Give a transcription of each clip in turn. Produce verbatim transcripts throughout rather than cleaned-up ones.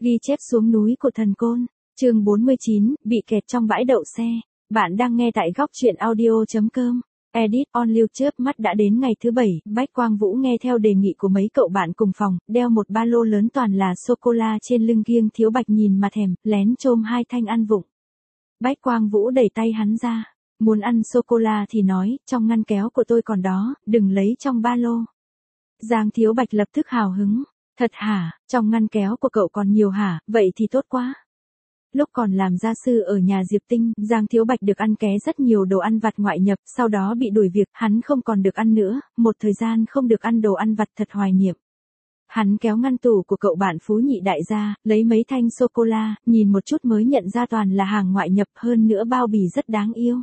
Ghi chép xuống núi của thần côn. Chương bốn mươi chín, bị kẹt trong bãi đậu xe. Bạn đang nghe tại góc truyện audio chấm com. Edit on lưu chớp mắt đã đến ngày thứ bảy, Bách Quang Vũ nghe theo đề nghị của mấy cậu bạn cùng phòng, đeo một ba lô lớn toàn là sô-cô-la trên lưng kiêng. Thiếu Bạch nhìn mà thèm, lén chôm hai thanh ăn vụng. Bách Quang Vũ đẩy tay hắn ra. Muốn ăn sô-cô-la thì nói, trong ngăn kéo của tôi còn đó, đừng lấy trong ba lô. Giang Thiếu Bạch lập tức hào hứng. Thật hả, trong ngăn kéo của cậu còn nhiều hả, vậy thì tốt quá. Lúc còn làm gia sư ở nhà Diệp Tinh, Giang Thiếu Bạch được ăn ké rất nhiều đồ ăn vặt ngoại nhập, sau đó bị đuổi việc, hắn không còn được ăn nữa, một thời gian không được ăn đồ ăn vặt thật hoài niệm. Hắn kéo ngăn tủ của cậu bạn Phú Nhị Đại ra, lấy mấy thanh sô-cô-la, nhìn một chút mới nhận ra toàn là hàng ngoại nhập, hơn nữa bao bì rất đáng yêu.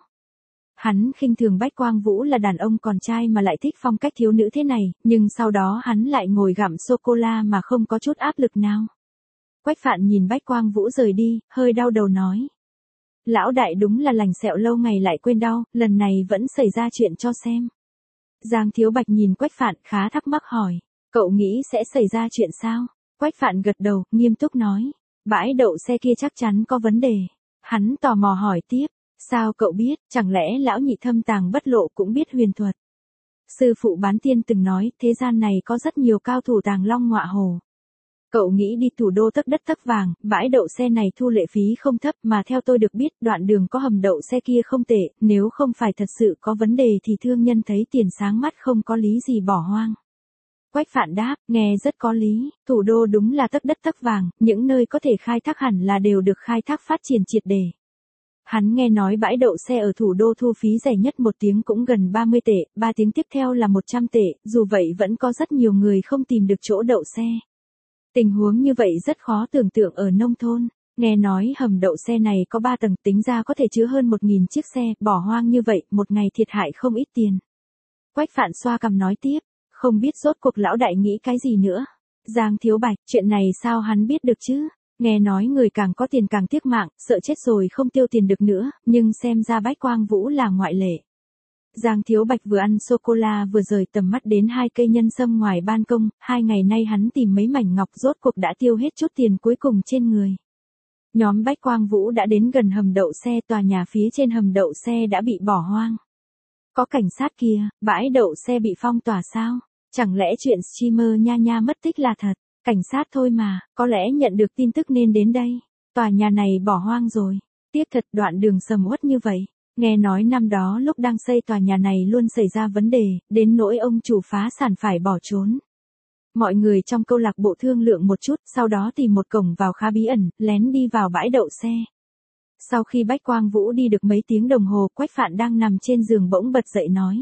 Hắn khinh thường Bách Quang Vũ là đàn ông còn trai mà lại thích phong cách thiếu nữ thế này, nhưng sau đó hắn lại ngồi gặm sô-cô-la mà không có chút áp lực nào. Quách Phạn nhìn Bách Quang Vũ rời đi, hơi đau đầu nói. Lão đại đúng là lành sẹo lâu ngày lại quên đau, lần này vẫn xảy ra chuyện cho xem. Giang Thiếu Bạch nhìn Quách Phạn khá thắc mắc hỏi, cậu nghĩ sẽ xảy ra chuyện sao? Quách Phạn gật đầu, nghiêm túc nói, bãi đậu xe kia chắc chắn có vấn đề. Hắn tò mò hỏi tiếp, sao cậu biết, chẳng lẽ lão nhị thâm tàng bất lộ cũng biết huyền thuật? Sư phụ Bán Tiên từng nói, thế gian này có rất nhiều cao thủ tàng long ngọa hổ. Cậu nghĩ đi thủ đô tấc đất tấc vàng, bãi đậu xe này thu lệ phí không thấp mà theo tôi được biết đoạn đường có hầm đậu xe kia không tệ, nếu không phải thật sự có vấn đề thì thương nhân thấy tiền sáng mắt không có lý gì bỏ hoang. Quách Phạn đáp, nghe rất có lý, thủ đô đúng là tấc đất tấc vàng, những nơi có thể khai thác hẳn là đều được khai thác phát triển triệt để. Hắn nghe nói bãi đậu xe ở thủ đô thu phí rẻ nhất một tiếng cũng gần ba mươi tệ, ba tiếng tiếp theo là một trăm tệ, dù vậy vẫn có rất nhiều người không tìm được chỗ đậu xe. Tình huống như vậy rất khó tưởng tượng ở nông thôn, nghe nói hầm đậu xe này có ba tầng tính ra có thể chứa hơn một nghìn chiếc xe, bỏ hoang như vậy, một ngày thiệt hại không ít tiền. Quách Phạn xoa cằm nói tiếp, không biết rốt cuộc lão đại nghĩ cái gì nữa. Giang Thiếu Bạch, chuyện này sao hắn biết được chứ? Nghe nói người càng có tiền càng tiếc mạng, sợ chết rồi không tiêu tiền được nữa, nhưng xem ra Bách Quang Vũ là ngoại lệ. Giang Thiếu Bạch vừa ăn sô-cô-la vừa rời tầm mắt đến hai cây nhân sâm ngoài ban công, hai ngày nay hắn tìm mấy mảnh ngọc rốt cuộc đã tiêu hết chút tiền cuối cùng trên người. Nhóm Bách Quang Vũ đã đến gần hầm đậu xe, tòa nhà phía trên hầm đậu xe đã bị bỏ hoang. Có cảnh sát kia, bãi đậu xe bị phong tỏa sao? Chẳng lẽ chuyện streamer nha nha mất tích là thật? Cảnh sát thôi mà, có lẽ nhận được tin tức nên đến đây. Tòa nhà này bỏ hoang rồi. Tiếc thật, đoạn đường sầm uất như vậy. Nghe nói năm đó lúc đang xây tòa nhà này luôn xảy ra vấn đề, đến nỗi ông chủ phá sản phải bỏ trốn. Mọi người trong câu lạc bộ thương lượng một chút, sau đó tìm một cổng vào khá bí ẩn, lén đi vào bãi đậu xe. Sau khi Bách Quang Vũ đi được mấy tiếng đồng hồ, Quách Phạn đang nằm trên giường bỗng bật dậy nói.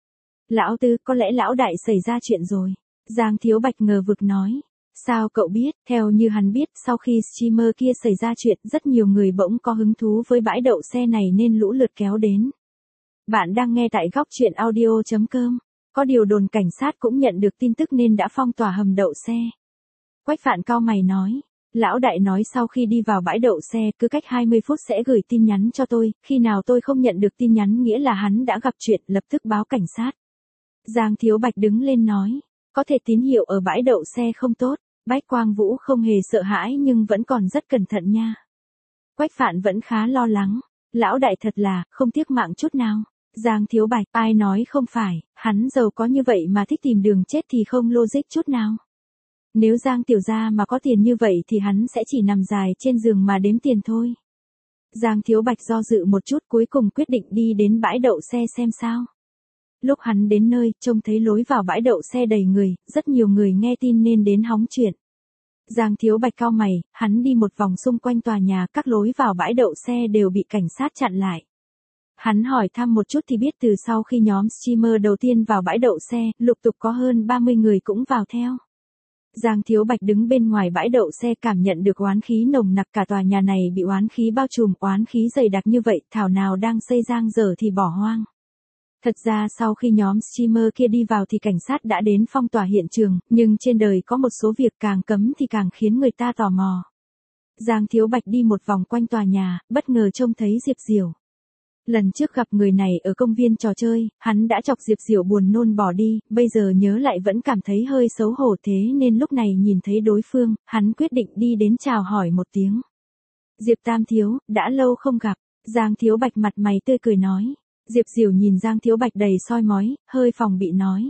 Lão Tư, có lẽ lão đại xảy ra chuyện rồi. Giang Thiếu Bạch ngờ vực nói. Sao cậu biết, theo như hắn biết, sau khi streamer kia xảy ra chuyện, rất nhiều người bỗng có hứng thú với bãi đậu xe này nên lũ lượt kéo đến. Bạn đang nghe tại góc truyện audio chấm com. Có điều đồn cảnh sát cũng nhận được tin tức nên đã phong tỏa hầm đậu xe. Quách Phạn cau mày nói. Lão đại nói sau khi đi vào bãi đậu xe, cứ cách hai mươi phút sẽ gửi tin nhắn cho tôi, khi nào tôi không nhận được tin nhắn nghĩa là hắn đã gặp chuyện, lập tức báo cảnh sát. Giang Thiếu Bạch đứng lên nói. Có thể tín hiệu ở bãi đậu xe không tốt. Bách Quang Vũ không hề sợ hãi nhưng vẫn còn rất cẩn thận nha. Quách Phạn vẫn khá lo lắng. Lão đại thật là, không tiếc mạng chút nào. Giang Thiếu Bạch, ai nói không phải, hắn giàu có như vậy mà thích tìm đường chết thì không logic chút nào. Nếu Giang Tiểu Gia mà có tiền như vậy thì hắn sẽ chỉ nằm dài trên giường mà đếm tiền thôi. Giang Thiếu Bạch do dự một chút cuối cùng quyết định đi đến bãi đậu xe xem sao. Lúc hắn đến nơi, trông thấy lối vào bãi đậu xe đầy người, rất nhiều người nghe tin nên đến hóng chuyện. Giang Thiếu Bạch cau mày, hắn đi một vòng xung quanh tòa nhà, các lối vào bãi đậu xe đều bị cảnh sát chặn lại. Hắn hỏi thăm một chút thì biết từ sau khi nhóm streamer đầu tiên vào bãi đậu xe, lục tục có hơn ba mươi người cũng vào theo. Giang Thiếu Bạch đứng bên ngoài bãi đậu xe cảm nhận được oán khí nồng nặc, cả tòa nhà này bị oán khí bao trùm, oán khí dày đặc như vậy, thảo nào đang xây dang dở thì bỏ hoang. Thật ra sau khi nhóm streamer kia đi vào thì cảnh sát đã đến phong tỏa hiện trường, nhưng trên đời có một số việc càng cấm thì càng khiến người ta tò mò. Giang Thiếu Bạch đi một vòng quanh tòa nhà, bất ngờ trông thấy Diệp Diểu. Lần trước gặp người này ở công viên trò chơi, hắn đã chọc Diệp Diểu buồn nôn bỏ đi, bây giờ nhớ lại vẫn cảm thấy hơi xấu hổ thế nên lúc này nhìn thấy đối phương, hắn quyết định đi đến chào hỏi một tiếng. Diệp Tam Thiếu, đã lâu không gặp, Giang Thiếu Bạch mặt mày tươi cười nói. Diệp Diểu nhìn Giang Thiếu Bạch đầy soi mói, hơi phòng bị nói.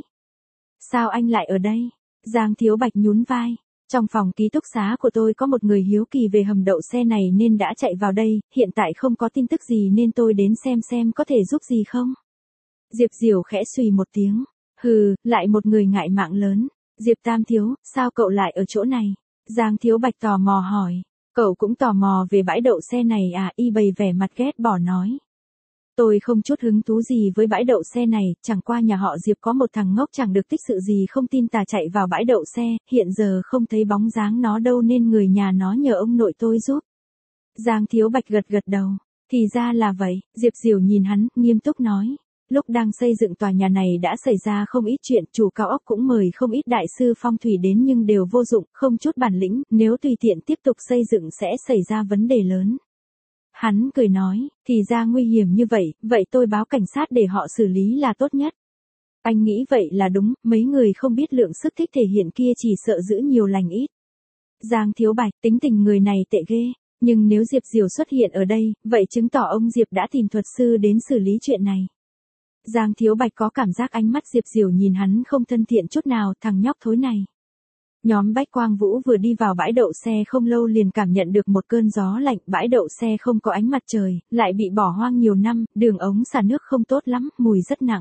Sao anh lại ở đây? Giang Thiếu Bạch nhún vai. Trong phòng ký túc xá của tôi có một người hiếu kỳ về hầm đậu xe này nên đã chạy vào đây, hiện tại không có tin tức gì nên tôi đến xem xem có thể giúp gì không. Diệp Diểu khẽ xùy một tiếng. Hừ, lại một người ngại mạng lớn. Diệp Tam Thiếu, sao cậu lại ở chỗ này? Giang Thiếu Bạch tò mò hỏi. Cậu cũng tò mò về bãi đậu xe này à? Y bày vẻ mặt ghét bỏ nói. Tôi không chút hứng thú gì với bãi đậu xe này, chẳng qua nhà họ Diệp có một thằng ngốc chẳng được tích sự gì không tin tà chạy vào bãi đậu xe, hiện giờ không thấy bóng dáng nó đâu nên người nhà nó nhờ ông nội tôi giúp. Giang Thiếu Bạch gật gật đầu, thì ra là vậy, Diệp Diểu nhìn hắn, nghiêm túc nói. Lúc đang xây dựng tòa nhà này đã xảy ra không ít chuyện, chủ cao ốc cũng mời không ít đại sư phong thủy đến nhưng đều vô dụng, không chút bản lĩnh, nếu tùy tiện tiếp tục xây dựng sẽ xảy ra vấn đề lớn. Hắn cười nói, thì ra nguy hiểm như vậy, vậy tôi báo cảnh sát để họ xử lý là tốt nhất. Anh nghĩ vậy là đúng, mấy người không biết lượng sức thích thể hiện kia chỉ sợ giữ nhiều lành ít. Giang Thiếu Bạch, tính tình người này tệ ghê, nhưng nếu Diệp Diểu xuất hiện ở đây, vậy chứng tỏ ông Diệp đã tìm thuật sư đến xử lý chuyện này. Giang Thiếu Bạch có cảm giác ánh mắt Diệp Diểu nhìn hắn không thân thiện chút nào, thằng nhóc thối này. Nhóm Bách Quang Vũ vừa đi vào bãi đậu xe không lâu liền cảm nhận được một cơn gió lạnh, bãi đậu xe không có ánh mặt trời, lại bị bỏ hoang nhiều năm, đường ống xả nước không tốt lắm, mùi rất nặng.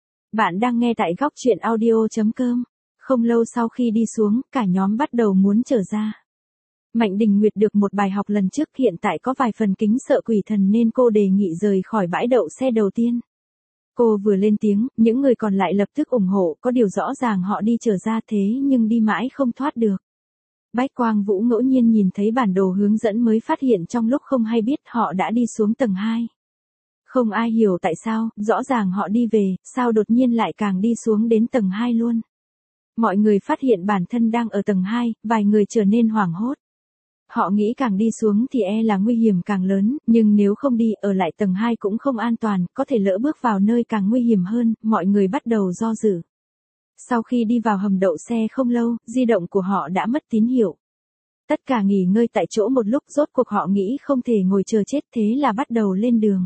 Bạn đang nghe tại góc truyện audio chấm com. Không lâu sau khi đi xuống, cả nhóm bắt đầu muốn trở ra. Mạnh Đình Nguyệt được một bài học lần trước, hiện tại có vài phần kính sợ quỷ thần nên cô đề nghị rời khỏi bãi đậu xe đầu tiên. Cô vừa lên tiếng, những người còn lại lập tức ủng hộ, có điều rõ ràng họ đi trở ra thế nhưng đi mãi không thoát được. Bách Quang Vũ ngẫu nhiên nhìn thấy bản đồ hướng dẫn mới phát hiện trong lúc không hay biết họ đã đi xuống tầng hai. Không ai hiểu tại sao, rõ ràng họ đi về, sao đột nhiên lại càng đi xuống đến tầng hai luôn. Mọi người phát hiện bản thân đang ở tầng hai, vài người trở nên hoảng hốt. Họ nghĩ càng đi xuống thì e là nguy hiểm càng lớn, nhưng nếu không đi ở lại tầng hai cũng không an toàn, có thể lỡ bước vào nơi càng nguy hiểm hơn, mọi người bắt đầu do dự. Sau khi đi vào hầm đậu xe không lâu, di động của họ đã mất tín hiệu. Tất cả nghỉ ngơi tại chỗ một lúc, rốt cuộc họ nghĩ không thể ngồi chờ chết thế là bắt đầu lên đường.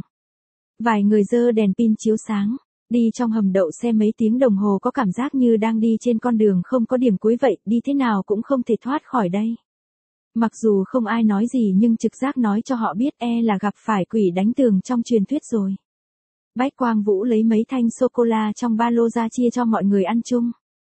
Vài người giơ đèn pin chiếu sáng, đi trong hầm đậu xe mấy tiếng đồng hồ có cảm giác như đang đi trên con đường không có điểm cuối vậy, đi thế nào cũng không thể thoát khỏi đây. Mặc dù không ai nói gì nhưng trực giác nói cho họ biết e là gặp phải quỷ đánh tường trong truyền thuyết rồi. Bách Quang Vũ lấy mấy thanh sô-cô-la trong ba lô ra chia cho mọi người ăn chung.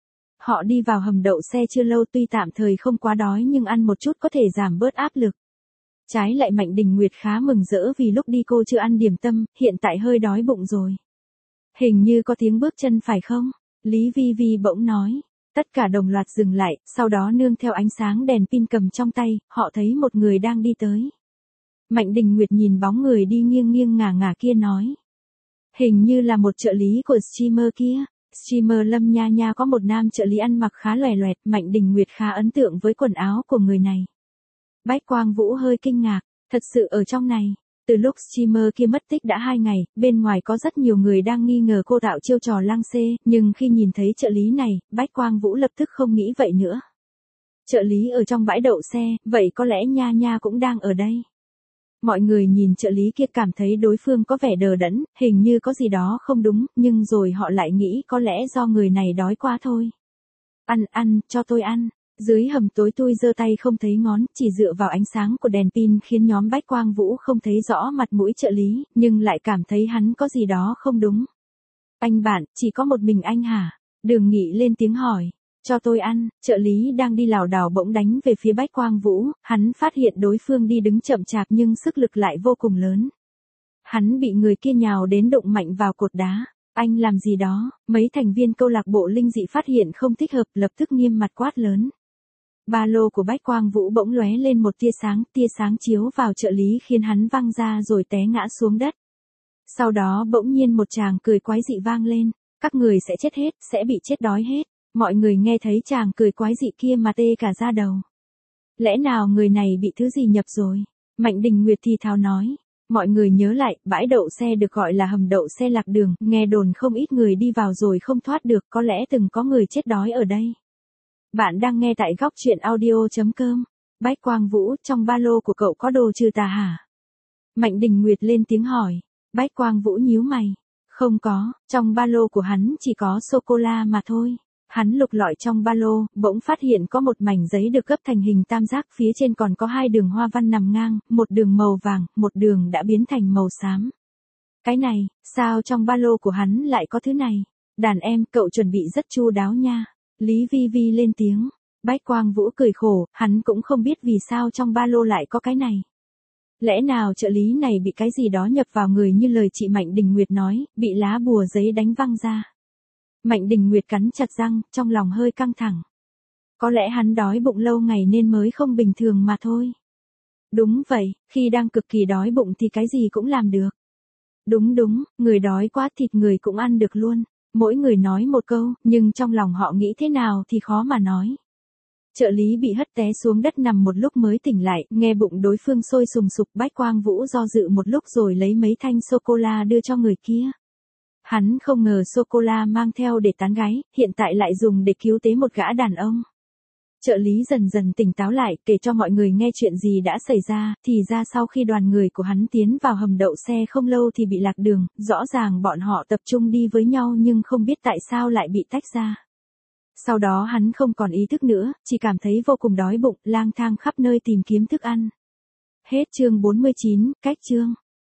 Họ đi vào hầm đậu xe chưa lâu, tuy tạm thời không quá đói nhưng ăn một chút có thể giảm bớt áp lực. Trái lại Mạnh Đình Nguyệt khá mừng rỡ vì lúc đi cô chưa ăn điểm tâm, hiện tại hơi đói bụng rồi. Hình như có tiếng bước chân phải không? Lý Vi Vi bỗng nói. Tất cả đồng loạt dừng lại, sau đó nương theo ánh sáng đèn pin cầm trong tay, họ thấy một người đang đi tới. Mạnh Đình Nguyệt nhìn bóng người đi nghiêng nghiêng ngả ngả kia nói. Hình như là một trợ lý của streamer kia. Streamer Lâm Nha Nha có một nam trợ lý ăn mặc khá loè loẹt, Mạnh Đình Nguyệt khá ấn tượng với quần áo của người này. Bách Quang Vũ hơi kinh ngạc, thật sự ở trong này. Từ lúc streamer kia mất tích đã hai ngày, bên ngoài có rất nhiều người đang nghi ngờ cô tạo chiêu trò lăng xê, nhưng khi nhìn thấy trợ lý này, Bách Quang Vũ lập tức không nghĩ vậy nữa. Trợ lý ở trong bãi đậu xe, vậy có lẽ Nha Nha cũng đang ở đây. Mọi người nhìn trợ lý kia cảm thấy đối phương có vẻ đờ đẫn, hình như có gì đó không đúng, nhưng rồi họ lại nghĩ có lẽ do người này đói quá thôi. Ăn, ăn, cho tôi ăn. Dưới hầm tối tui giơ tay không thấy ngón, chỉ dựa vào ánh sáng của đèn pin khiến nhóm Bách Quang Vũ không thấy rõ mặt mũi trợ lý, nhưng lại cảm thấy hắn có gì đó không đúng. Anh bạn, chỉ có một mình anh hả? Đường Nghị lên tiếng hỏi. Cho tôi ăn, trợ lý đang đi lảo đảo bỗng đánh về phía Bách Quang Vũ, hắn phát hiện đối phương đi đứng chậm chạp nhưng sức lực lại vô cùng lớn. Hắn bị người kia nhào đến đụng mạnh vào cột đá. Anh làm gì đó? Mấy thành viên câu lạc bộ linh dị phát hiện không thích hợp, lập tức nghiêm mặt quát lớn. Ba lô của Bách Quang Vũ bỗng lóe lên một tia sáng, tia sáng chiếu vào trợ lý khiến hắn văng ra rồi té ngã xuống đất. Sau đó bỗng nhiên một tràng cười quái dị vang lên, các người sẽ chết hết, sẽ bị chết đói hết. Mọi người nghe thấy tràng cười quái dị kia mà tê cả da đầu. Lẽ nào người này bị thứ gì nhập rồi? Mạnh Đình Nguyệt thì thào nói. Mọi người nhớ lại, bãi đậu xe được gọi là hầm đậu xe lạc đường, nghe đồn không ít người đi vào rồi không thoát được, có lẽ từng có người chết đói ở đây. Bạn đang nghe tại góc chuyện audio.com. Bách Quang Vũ, trong ba lô của cậu có đồ trừ tà hả? Mạnh Đình Nguyệt lên tiếng hỏi. Bách Quang Vũ nhíu mày. Không có, trong ba lô của hắn chỉ có sô-cô-la mà thôi. Hắn lục lọi trong ba lô, bỗng phát hiện có một mảnh giấy được gấp thành hình tam giác, phía trên còn có hai đường hoa văn nằm ngang, một đường màu vàng, một đường đã biến thành màu xám. Cái này, sao trong ba lô của hắn lại có thứ này? Đàn em, cậu chuẩn bị rất chu đáo nha. Lý Vi Vi lên tiếng. Bách Quang Vũ cười khổ, hắn cũng không biết vì sao trong ba lô lại có cái này. Lẽ nào trợ lý này bị cái gì đó nhập vào người như lời chị Mạnh Đình Nguyệt nói, bị lá bùa giấy đánh văng ra. Mạnh Đình Nguyệt cắn chặt răng, trong lòng hơi căng thẳng. Có lẽ hắn đói bụng lâu ngày nên mới không bình thường mà thôi. Đúng vậy, khi đang cực kỳ đói bụng thì cái gì cũng làm được. Đúng đúng, người đói quá thịt người cũng ăn được luôn. Mỗi người nói một câu, nhưng trong lòng họ nghĩ thế nào thì khó mà nói. Trợ lý bị hất té xuống đất nằm một lúc mới tỉnh lại, nghe bụng đối phương sôi sùng sục. Bách Quang Vũ do dự một lúc rồi lấy mấy thanh sô-cô-la đưa cho người kia. Hắn không ngờ sô-cô-la mang theo để tán gái, hiện tại lại dùng để cứu tế một gã đàn ông. Trợ lý dần dần tỉnh táo lại, kể cho mọi người nghe chuyện gì đã xảy ra, thì ra sau khi đoàn người của hắn tiến vào hầm đậu xe không lâu thì bị lạc đường, rõ ràng bọn họ tập trung đi với nhau nhưng không biết tại sao lại bị tách ra. Sau đó hắn không còn ý thức nữa, chỉ cảm thấy vô cùng đói bụng, lang thang khắp nơi tìm kiếm thức ăn. Hết chương bốn mươi chín, cách chương.